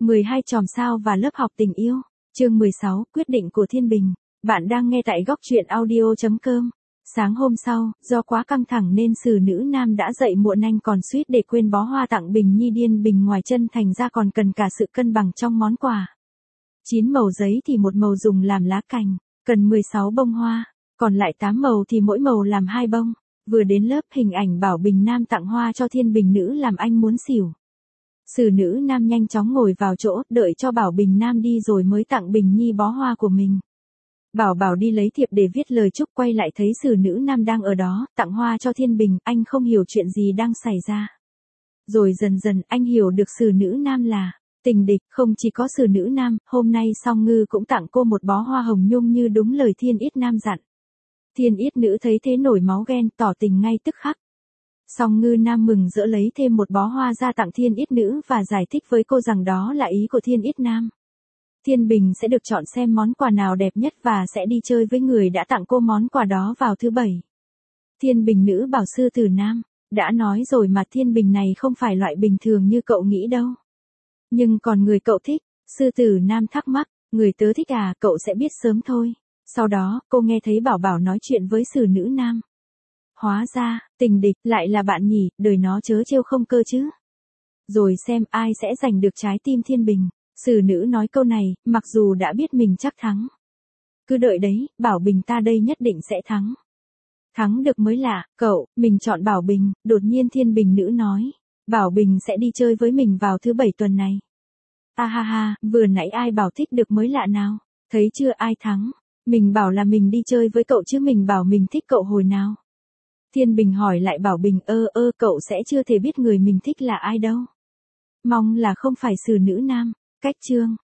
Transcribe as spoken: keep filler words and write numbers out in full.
mười hai chòm sao và lớp học tình yêu. Chương mười sáu, quyết định của Thiên Bình. Bạn đang nghe tại góc truyện audio chấm com. Sáng hôm sau, do quá căng thẳng nên Sử Nữ Nam đã dậy muộn, anh còn suýt để quên bó hoa tặng Bình Nhi. Điên Bình ngoài chân thành ra còn cần cả sự cân bằng trong món quà. chín màu giấy thì một màu dùng làm lá cành, cần mười sáu bông hoa, còn lại tám màu thì mỗi màu làm hai bông. Vừa đến lớp, hình ảnh Bảo Bình Nam tặng hoa cho Thiên Bình Nữ làm anh muốn xỉu. Sử Nữ Nam nhanh chóng ngồi vào chỗ, đợi cho Bảo Bình Nam đi rồi mới tặng Bình Nhi bó hoa của mình. Bảo Bảo đi lấy thiệp để viết lời chúc, quay lại thấy Sử Nữ Nam đang ở đó, tặng hoa cho Thiên Bình. Anh không hiểu chuyện gì đang xảy ra. Rồi dần dần anh hiểu được Sử Nữ Nam là tình địch. Không chỉ có Sử Nữ Nam, hôm nay Song Ngư cũng tặng cô một bó hoa hồng nhung như đúng lời Thiên Yết Nam dặn. Thiên Yết Nữ thấy thế nổi máu ghen, tỏ tình ngay tức khắc. Song Ngư Nam mừng rỡ lấy thêm một bó hoa ra tặng Thiên Yết Nữ và giải thích với cô rằng đó là ý của Thiên Yết Nam. Thiên Bình sẽ được chọn xem món quà nào đẹp nhất và sẽ đi chơi với người đã tặng cô món quà đó vào thứ bảy. Thiên Bình Nữ bảo Sư Tử Nam, đã nói rồi mà, Thiên Bình này không phải loại bình thường như cậu nghĩ đâu. Nhưng còn người cậu thích? Sư Tử Nam thắc mắc, người tớ thích à, cậu sẽ biết sớm thôi. Sau đó, cô nghe thấy Bảo Bảo nói chuyện với Sử Nữ Nam. Hóa ra, tình địch lại là bạn nhỉ, đời nó chớ trêu không cơ chứ. Rồi xem ai sẽ giành được trái tim Thiên Bình. Sử Nữ nói câu này, mặc dù đã biết mình chắc thắng. Cứ đợi đấy, Bảo Bình ta đây nhất định sẽ thắng. Thắng được mới lạ, cậu, mình chọn Bảo Bình. Đột nhiên Thiên Bình Nữ nói, Bảo Bình sẽ đi chơi với mình vào thứ bảy tuần này. À ha ha, vừa nãy ai bảo thích được mới lạ nào, thấy chưa, ai thắng. Mình bảo là mình đi chơi với cậu chứ mình bảo mình thích cậu hồi nào. Thiên Bình hỏi lại Bảo Bình, ơ ơ cậu sẽ chưa thể biết người mình thích là ai đâu. Mong là không phải Sử Nữ Nam. Cách chương